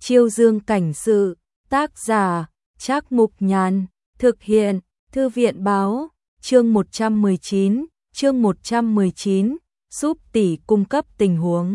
Chiêu Dương cảnh sự, tác giả, Trác Mục Nhàn, thực hiện, Thư viện báo, chương 119, giúp tỷ cung cấp tình huống.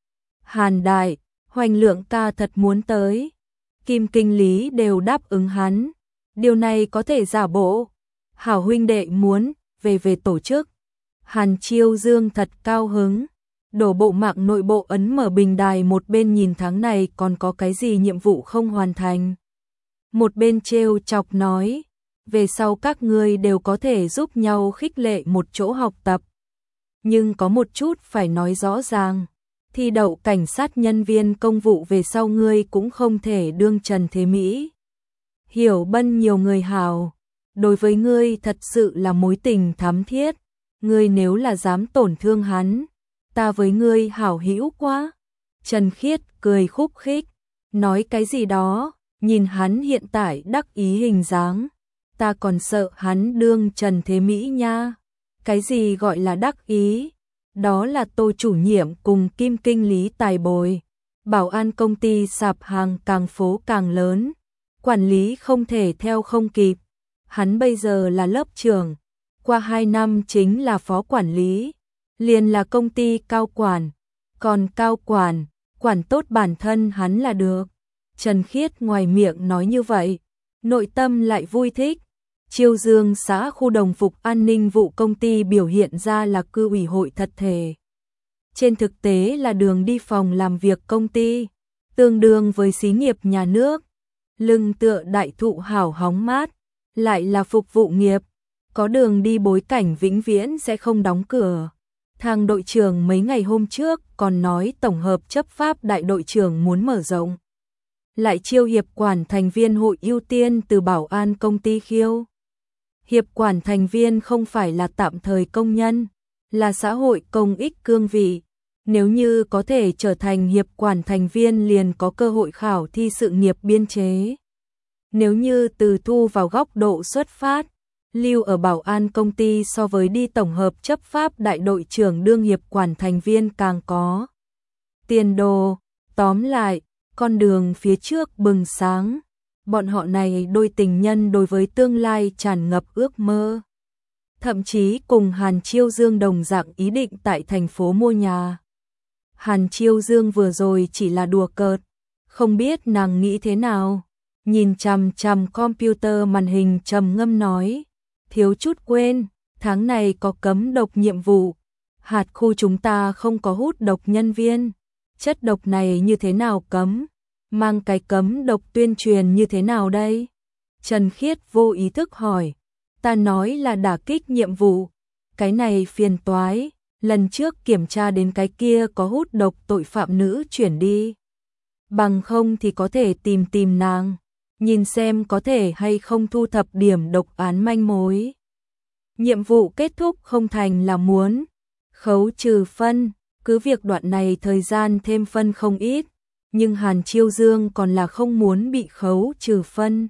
Hàn Đại, Hoành Lượng ca thật muốn tới. Kim Kinh Lý đều đáp ứng hắn. Điều này có thể giả bộ. Hảo huynh đệ muốn, về tổ chức. Hàn Chiêu Dương thật cao hứng. Đổ bộ mạng nội bộ ấn mở bình đài, một bên nhìn tháng này còn có cái gì nhiệm vụ không hoàn thành. Một bên trêu chọc nói, về sau các ngươi đều có thể giúp nhau khích lệ một chỗ học tập. Nhưng có một chút phải nói rõ ràng, thi đậu cảnh sát nhân viên công vụ về sau ngươi cũng không thể đương Trần Thế Mỹ. Hiểu Bân nhiều người hào, đối với ngươi thật sự là mối tình thắm thiết, ngươi nếu là dám tổn thương hắn, ta với ngươi hảo hữu quá. Trần Khiết cười khúc khích, nói cái gì đó, nhìn hắn hiện tại đắc ý hình dáng, ta còn sợ hắn đương Trần Thế Mỹ nha. Cái gì gọi là đắc ý? Đó là Tô chủ nhiệm cùng Kim Kinh Lý tài bồi. Bảo an công ty sạp hàng càng phố càng lớn, quản lý không thể theo không kịp. Hắn bây giờ là lớp trưởng, qua 2 năm chính là phó quản lý, liền là công ty cao quản. Còn cao quản, quản tốt bản thân hắn là được. Trần Khiết ngoài miệng nói như vậy, nội tâm lại vui thích. Chiêu Dương xã khu đồng phục an ninh vụ công ty biểu hiện ra là cư ủy hội thật thể. Trên thực tế là đường đi phòng làm việc công ty, tương đương với xí nghiệp nhà nước. Lưng tựa đại thụ hảo hóng mát, lại là phục vụ nghiệp, có đường đi bối cảnh vĩnh viễn sẽ không đóng cửa. Thang đội trưởng mấy ngày hôm trước còn nói tổng hợp chấp pháp đại đội trưởng muốn mở rộng. Lại chiêu hiệp quản thành viên hội ưu tiên từ bảo an công ty khiêu. Hiệp quản thành viên không phải là tạm thời công nhân, là xã hội công ích cương vị. Nếu như có thể trở thành hiệp quản thành viên liền có cơ hội khảo thi sự nghiệp biên chế. Nếu như từ thu vào góc độ xuất phát, lưu ở bảo an công ty so với đi tổng hợp chấp pháp đại đội trưởng đương hiệp quản thành viên càng có tiền đồ. Tóm lại, con đường phía trước bừng sáng. Bọn họ này đôi tình nhân đối với tương lai tràn ngập ước mơ. Thậm chí cùng Hàn Chiêu Dương đồng dạng ý định tại thành phố mua nhà. Hàn Chiêu Dương vừa rồi chỉ là đùa cợt, không biết nàng nghĩ thế nào. Nhìn chằm chằm computer màn hình trầm ngâm nói, thiếu chút quên, tháng này có cấm độc nhiệm vụ. Hạt khu chúng ta không có hút độc nhân viên. Chất độc này như thế nào cấm? Mang cái cấm độc tuyên truyền như thế nào đây? Trần Khiết vô ý thức hỏi. Ta nói là đả kích nhiệm vụ. Cái này phiền toái. Lần trước kiểm tra đến cái kia có hút độc tội phạm nữ chuyển đi. Bằng không thì có thể tìm nàng. Nhìn xem có thể hay không thu thập điểm độc án manh mối. Nhiệm vụ kết thúc không thành là muốn khấu trừ phân. Cứ việc đoạn này thời gian thêm phân không ít. Nhưng Hàn Chiêu Dương còn là không muốn bị khấu trừ phân.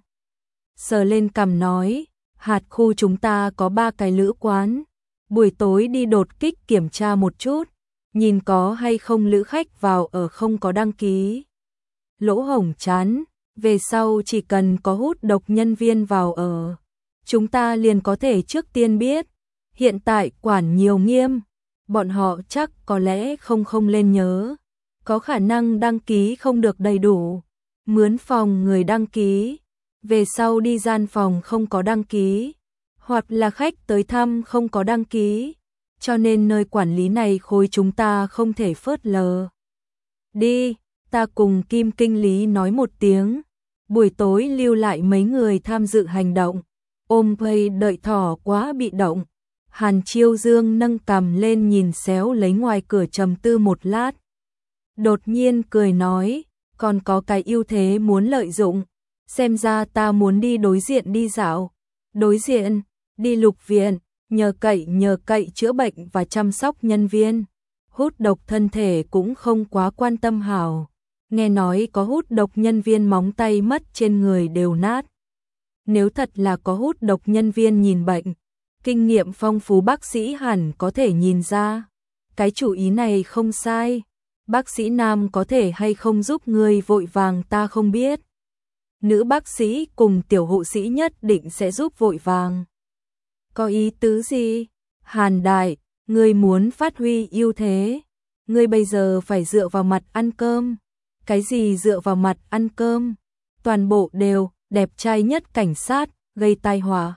Sờ lên cằm nói, hạt khu chúng ta có 3 cái lữ quán. Buổi tối đi đột kích kiểm tra một chút, nhìn có hay không lữ khách vào ở không có đăng ký. Lỗ hổng chán, về sau chỉ cần có hút độc nhân viên vào ở, chúng ta liền có thể trước tiên biết. Hiện tại quản nhiều nghiêm, bọn họ chắc có lẽ không lên nhớ. Có khả năng đăng ký không được đầy đủ, mướn phòng người đăng ký, về sau đi gian phòng không có đăng ký, hoặc là khách tới thăm không có đăng ký, cho nên nơi quản lý này khối chúng ta không thể phớt lờ. Đi, ta cùng Kim Kinh Lý nói một tiếng, buổi tối lưu lại mấy người tham dự hành động, ôm vây đợi thỏ quá bị động. Hàn Chiêu Dương nâng cằm lên nhìn xéo lấy ngoài cửa trầm tư một lát. Đột nhiên cười nói, còn có cái ưu thế muốn lợi dụng, xem ra ta muốn đi đối diện đi dạo. Đối diện, đi lục viện, nhờ cậy chữa bệnh và chăm sóc nhân viên. Hút độc thân thể cũng không quá quan tâm hảo. Nghe nói có hút độc nhân viên móng tay mất trên người đều nát. Nếu thật là có hút độc nhân viên nhìn bệnh, kinh nghiệm phong phú bác sĩ hẳn có thể nhìn ra. Cái chủ ý này không sai. Bác sĩ nam có thể hay không giúp ngươi vội vàng ta không biết. Nữ bác sĩ cùng tiểu hộ sĩ nhất định sẽ giúp vội vàng. Có ý tứ gì? Hàn Đại, ngươi muốn phát huy ưu thế. Ngươi bây giờ phải dựa vào mặt ăn cơm. Cái gì dựa vào mặt ăn cơm? Toàn bộ đều, đẹp trai nhất cảnh sát, gây tai họa.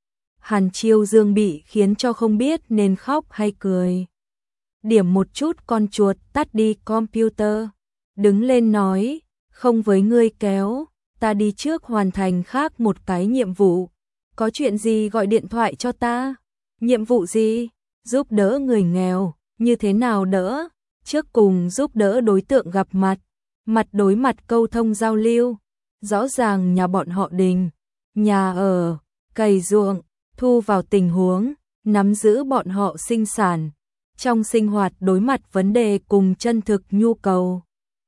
Hàn Chiêu Dương bị khiến cho không biết nên khóc hay cười. Điểm một chút con chuột, tắt đi computer. Đứng lên nói, không với ngươi kéo, ta đi trước hoàn thành khác một cái nhiệm vụ. Có chuyện gì gọi điện thoại cho ta? Nhiệm vụ gì? Giúp đỡ người nghèo, như thế nào đỡ? Trước cùng giúp đỡ đối tượng gặp mặt, mặt đối mặt câu thông giao lưu. Rõ ràng nhà bọn họ Đình, nhà ở, cày ruộng, thu vào tình huống, nắm giữ bọn họ sinh sản. Trong sinh hoạt đối mặt vấn đề cùng chân thực nhu cầu.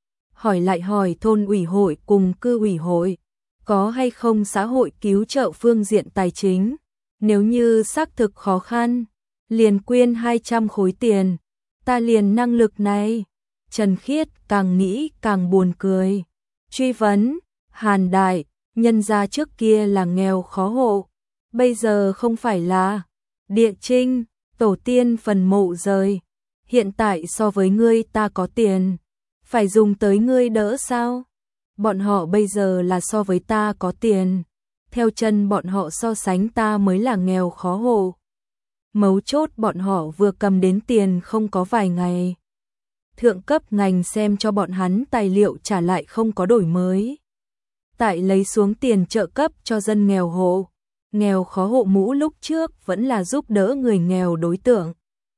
Hỏi lại hỏi thôn ủy hội cùng cư ủy hội, có hay không xã hội cứu trợ phương diện tài chính. Nếu như xác thực khó khăn, liền quyên 200 khối tiền. Ta liền năng lực này. Trần Khiết càng nghĩ càng buồn cười. Truy vấn, Hàn Đại, nhân gia trước kia là nghèo khó hộ, bây giờ không phải là địa trinh, tổ tiên phần mộ rời. Hiện tại so với ngươi ta có tiền, phải dùng tới ngươi đỡ sao? Bọn họ bây giờ là so với ta có tiền, theo chân bọn họ so sánh ta mới là nghèo khó hộ. Mấu chốt bọn họ vừa cầm đến tiền không có vài ngày. Thượng cấp ngành xem cho bọn hắn tài liệu trả lại không có đổi mới. Tại lấy xuống tiền trợ cấp cho dân nghèo hộ. Nghèo khó hộ mũ lúc trước vẫn là giúp đỡ người nghèo đối tượng.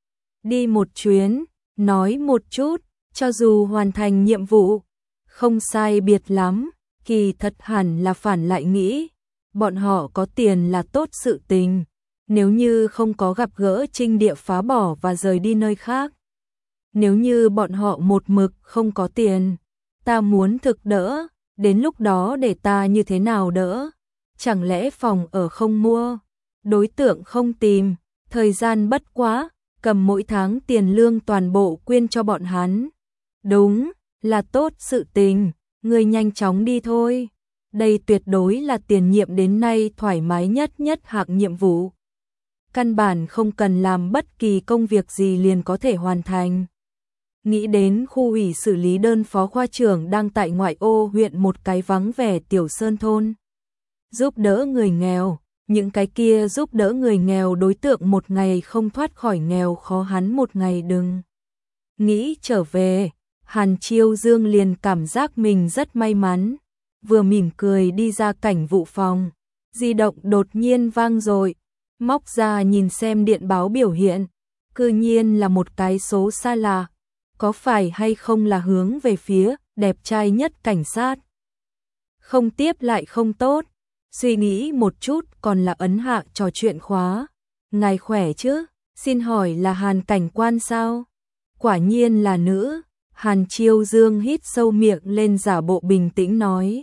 Đi một chuyến, nói một chút, cho dù hoàn thành nhiệm vụ, không sai biệt lắm, kỳ thật hẳn là phản lại nghĩ. Bọn họ có tiền là tốt sự tình, nếu như không có gặp gỡ trinh địa phá bỏ và rời đi nơi khác. Nếu như bọn họ một mực không có tiền, ta muốn thực đỡ, đến lúc đó để ta như thế nào đỡ? Chẳng lẽ phòng ở không mua, đối tượng không tìm, thời gian bất quá, cầm mỗi tháng tiền lương toàn bộ quyên cho bọn hắn. Đúng, là tốt sự tình, người nhanh chóng đi thôi. Đây tuyệt đối là tiền nhiệm đến nay thoải mái nhất hạng nhiệm vụ. Căn bản không cần làm bất kỳ công việc gì liền có thể hoàn thành. Nghĩ đến khu ủy xử lý đơn phó khoa trưởng đang tại ngoại ô huyện một cái vắng vẻ tiểu sơn thôn. Giúp đỡ người nghèo, những cái kia giúp đỡ người nghèo đối tượng một ngày không thoát khỏi nghèo khó hắn một ngày đừng. Nghĩ trở về, Hàn Chiêu Dương liền cảm giác mình rất may mắn, vừa mỉm cười đi ra cảnh vụ phòng, di động đột nhiên vang rồi, móc ra nhìn xem điện báo biểu hiện, cư nhiên là một cái số xa lạ, có phải hay không là hướng về phía đẹp trai nhất cảnh sát. Không tiếp lại không tốt. Suy nghĩ một chút còn là ấn hạ trò chuyện khóa. Ngài khỏe chứ? Xin hỏi là Hàn cảnh quan sao? Quả nhiên là nữ. Hàn Chiêu Dương hít sâu miệng lên giả bộ bình tĩnh nói.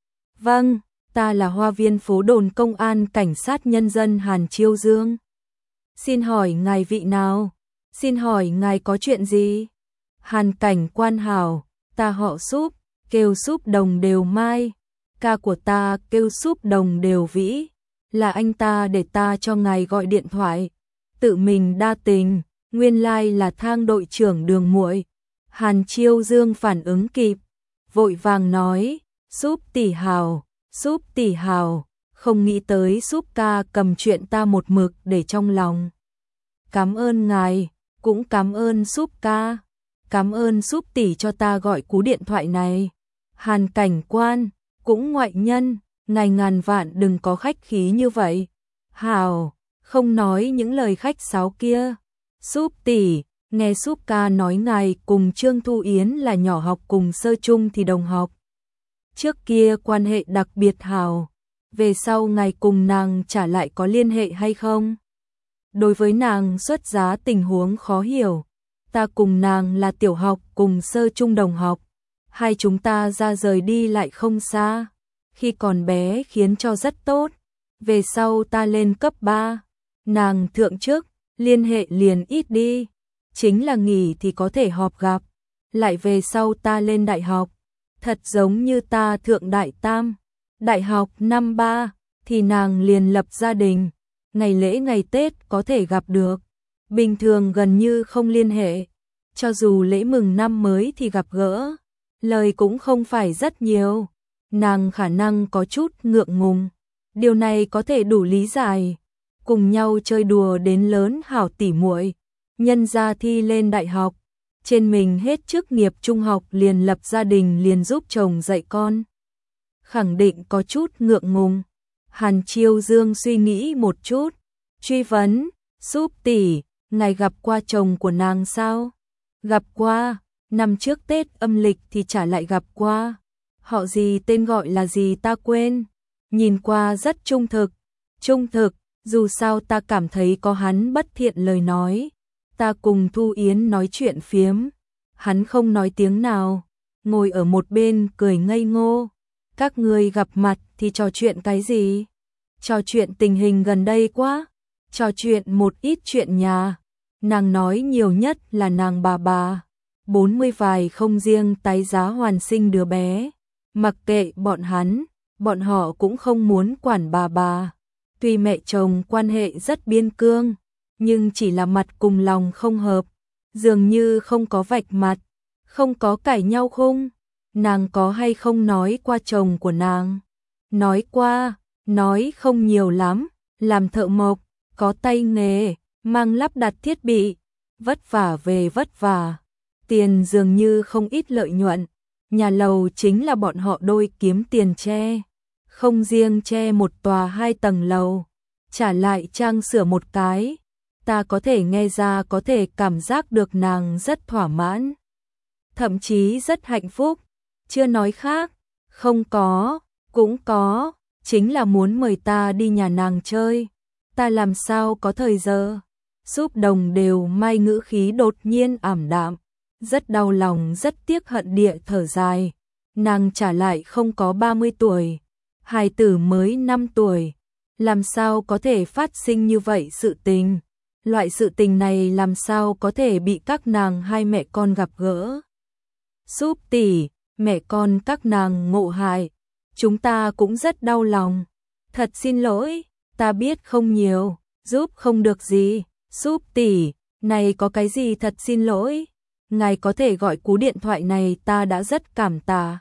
Vâng, ta là Hoa Viên phố đồn công an cảnh sát nhân dân Hàn Chiêu Dương. Xin hỏi ngài vị nào? Xin hỏi ngài có chuyện gì? Hàn cảnh quan hảo, ta họ Súp, kêu Súp Đồng Đều Mai. Ca của ta kêu Súp Đồng Đều Vĩ, là anh ta để ta cho ngài gọi điện thoại. Tự mình đa tình, nguyên lai là Thang đội trưởng Đường muội. Hàn Chiêu Dương phản ứng kịp, vội vàng nói, Súp tỷ hào, không nghĩ tới Súp ca cầm chuyện ta một mực để trong lòng. Cảm ơn ngài, cũng cảm ơn Súp ca, cảm ơn Súp tỷ cho ta gọi cú điện thoại này. Hàn cảnh quan, cũng ngoại nhân, ngài ngàn vạn đừng có khách khí như vậy. Hào, không nói những lời khách sáo kia. Súp tỷ, nghe Súp ca nói ngài cùng Trương Thu Yến là nhỏ học cùng sơ chung thì đồng học. Trước kia quan hệ đặc biệt hào, về sau ngài cùng nàng trả lại có liên hệ hay không? Đối với nàng xuất giá tình huống khó hiểu, ta cùng nàng là tiểu học cùng sơ chung đồng học, hai chúng ta ra rời đi lại không xa, khi còn bé khiến cho rất tốt, về sau ta lên cấp 3, nàng thượng chức, liên hệ liền ít đi, chính là nghỉ thì có thể họp gặp, lại về sau ta lên đại học, thật giống như ta thượng đại tam, đại học năm 3 thì nàng liền lập gia đình, ngày lễ ngày Tết có thể gặp được, bình thường gần như không liên hệ, cho dù lễ mừng năm mới thì gặp gỡ, lời cũng không phải rất nhiều, nàng khả năng có chút ngượng ngùng, điều này có thể đủ lý giải, cùng nhau chơi đùa đến lớn hảo tỉ muội, nhân gia thi lên đại học, trên mình hết chức nghiệp trung học liền lập gia đình liền giúp chồng dạy con. Khẳng định có chút ngượng ngùng. Hàn Chiêu Dương suy nghĩ một chút, truy vấn, Súp tỷ, ngài gặp qua chồng của nàng sao? Gặp qua, năm trước Tết âm lịch thì chả lại gặp qua. Họ gì, tên gọi là gì ta quên, nhìn qua rất trung thực, dù sao ta cảm thấy có hắn bất thiện lời nói. Ta cùng Thu Yến nói chuyện phiếm, hắn không nói tiếng nào, ngồi ở một bên cười ngây ngô. Các người gặp mặt thì trò chuyện cái gì? Trò chuyện tình hình gần đây quá, trò chuyện một ít chuyện nhà. Nàng nói nhiều nhất là nàng bà 40 vài không riêng tái giá hoàn sinh đứa bé. Mặc kệ bọn họ cũng không muốn quản bà. Tuy mẹ chồng quan hệ rất biên cương, nhưng chỉ là mặt cùng lòng không hợp, dường như không có vạch mặt, không có cãi nhau khung. Nàng có hay không nói qua chồng của nàng? Nói qua, nói không nhiều lắm, làm thợ mộc, có tay nghề, mang lắp đặt thiết bị, vất vả về vất vả, tiền dường như không ít lợi nhuận, nhà lầu chính là bọn họ đôi kiếm tiền che, không riêng che một tòa 2 tầng lầu, trả lại trang sửa một cái, ta có thể nghe ra có thể cảm giác được nàng rất thỏa mãn, thậm chí rất hạnh phúc, chưa nói khác, không có, cũng có, chính là muốn mời ta đi nhà nàng chơi, ta làm sao có thời giờ. Súp Đồng đều mai ngữ khí đột nhiên ảm đạm, rất đau lòng rất tiếc hận địa thở dài, nàng trả lại không có 30 tuổi, hài tử mới 5 tuổi, làm sao có thể phát sinh như vậy sự tình, loại sự tình này làm sao có thể bị các nàng hai mẹ con gặp gỡ. Súp tỷ, mẹ con các nàng ngộ hại, chúng ta cũng rất đau lòng, thật xin lỗi, ta biết không nhiều, giúp không được gì. Súp tỷ, này có cái gì thật xin lỗi, ngài có thể gọi cú điện thoại này ta đã rất cảm tạ.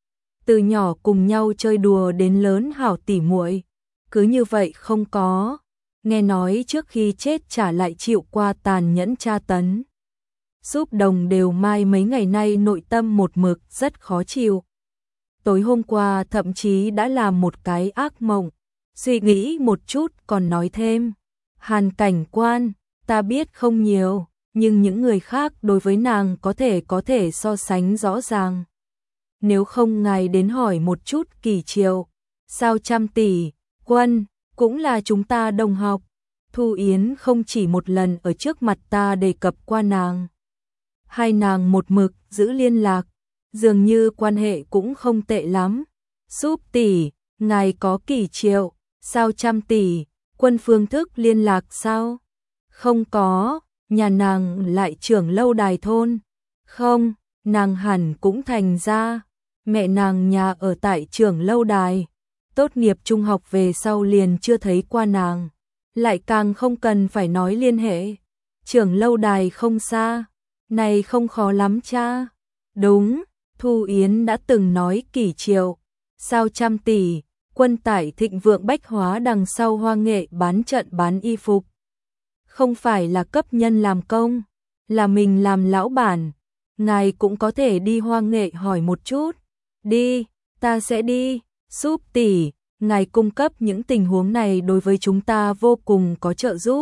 Từ nhỏ cùng nhau chơi đùa đến lớn hảo tỉ muội, cứ như vậy không có, nghe nói trước khi chết trả lại chịu qua tàn nhẫn tra tấn. Súp Đồng đều mai mấy ngày nay nội tâm một mực rất khó chịu. Tối hôm qua thậm chí đã làm một cái ác mộng, suy nghĩ một chút còn nói thêm, Hàn cảnh quan, ta biết không nhiều, nhưng những người khác đối với nàng có thể so sánh rõ ràng. Nếu không ngài đến hỏi một chút Kỳ Triệu, sao Trăm tỷ, Quân, cũng là chúng ta đồng học. Thu Yến không chỉ một lần ở trước mặt ta đề cập qua nàng. Hai nàng một mực giữ liên lạc, dường như quan hệ cũng không tệ lắm. Súp tỷ, ngài có Kỳ Triệu, sao Trăm tỷ, Quân phương thức liên lạc sao? Không có, nhà nàng lại trưởng lâu đài thôn. Không, nàng hẳn cũng thành ra, mẹ nàng nhà ở tại trưởng lâu đài. Tốt nghiệp trung học về sau liền chưa thấy qua nàng, lại càng không cần phải nói liên hệ. Trưởng lâu đài không xa, này không khó lắm cha. Đúng, Thu Yến đã từng nói Kỳ Triệu, sao Trăm tỷ, Quân tại Thịnh Vượng Bách Hóa đằng sau Hoa Nghệ bán trận bán y phục. Không phải là cấp nhân làm công, là mình làm lão bản. Ngài cũng có thể đi Hoa Nghệ hỏi một chút. Đi, ta sẽ đi. Súp tỷ, ngài cung cấp những tình huống này đối với chúng ta vô cùng có trợ giúp.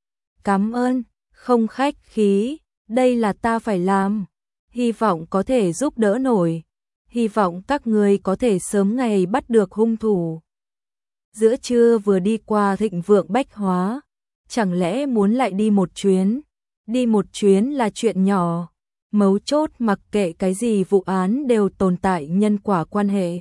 Cảm ơn, không khách khí, đây là ta phải làm. Hy vọng có thể giúp đỡ nổi. Hy vọng các người có thể sớm ngày bắt được hung thủ. Giữa trưa vừa đi qua Thịnh Vượng Bách Hóa, chẳng lẽ muốn lại đi một chuyến? Đi một chuyến là chuyện nhỏ, mấu chốt mặc kệ cái gì vụ án đều tồn tại nhân quả quan hệ.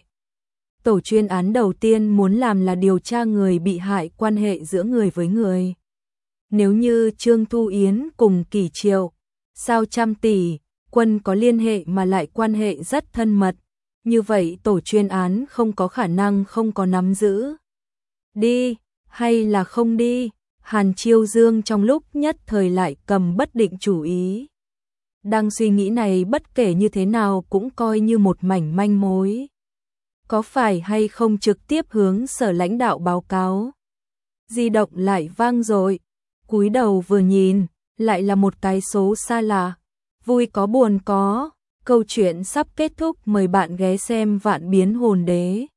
Tổ chuyên án đầu tiên muốn làm là điều tra người bị hại quan hệ giữa người với người. Nếu như Trương Thu Yến cùng Kỳ Triệu, sao Trăm tỷ, quân có liên hệ mà lại quan hệ rất thân mật, như vậy tổ chuyên án không có khả năng không có nắm giữ. Đi, hay là không đi? Hàn Chiêu Dương trong lúc nhất thời lại cầm bất định chủ ý. Đang suy nghĩ này bất kể như thế nào cũng coi như một mảnh manh mối. Có phải hay không trực tiếp hướng sở lãnh đạo báo cáo? Di động lại vang rồi, cúi đầu vừa nhìn, lại là một cái số xa lạ. Vui có buồn có, câu chuyện sắp kết thúc, mời bạn ghé xem Vạn Biến Hồn Đế.